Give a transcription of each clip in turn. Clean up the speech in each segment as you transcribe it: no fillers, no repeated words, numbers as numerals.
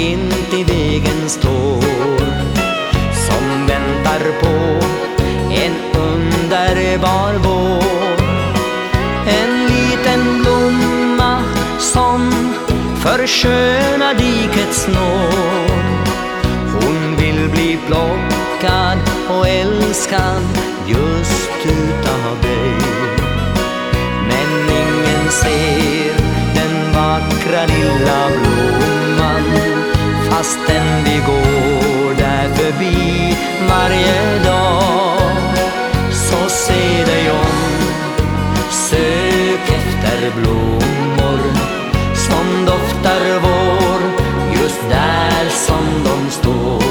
stint i vägen står, som väntar på en underbar vår. En liten blomma som förskönar dikets nåd. Hon vill bli plockad och älskad just utav dig. Men ingen ser den vackra lilla blomman, fastän vi går där förbi varje dag. Så se dig om, sök efter blommor som doftar vår, just där som de står.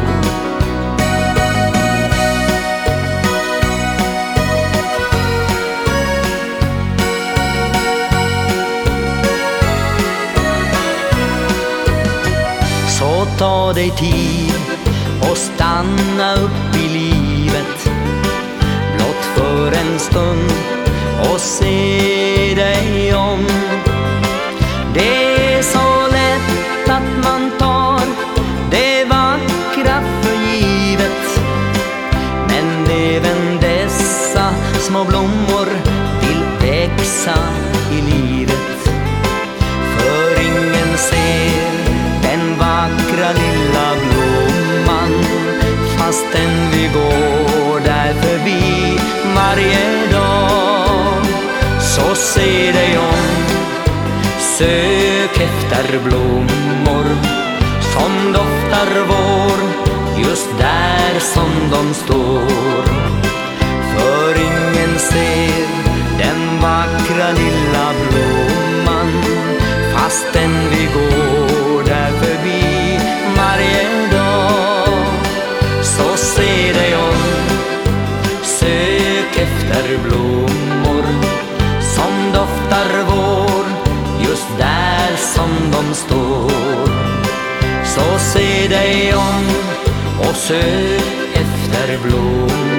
Så ta dig tid och stanna upp i livet, blott för en stund, och se dig om. Det är så lätt att man tar det vackra för givet, men även dessa små blommor vill växa i livet. För ingen ser den vackra lilla blomman, fastän vi går där förbi varje dag. Så se dig om, sök efter blommor som doftar vår, just där som de står. För ingen ser den vackra lilla blomman, fastän vi går där förbi varje dag. Så se dig om, sök efter blommor som doftar vår, just där som de står. Så se dig om och sök efter blommor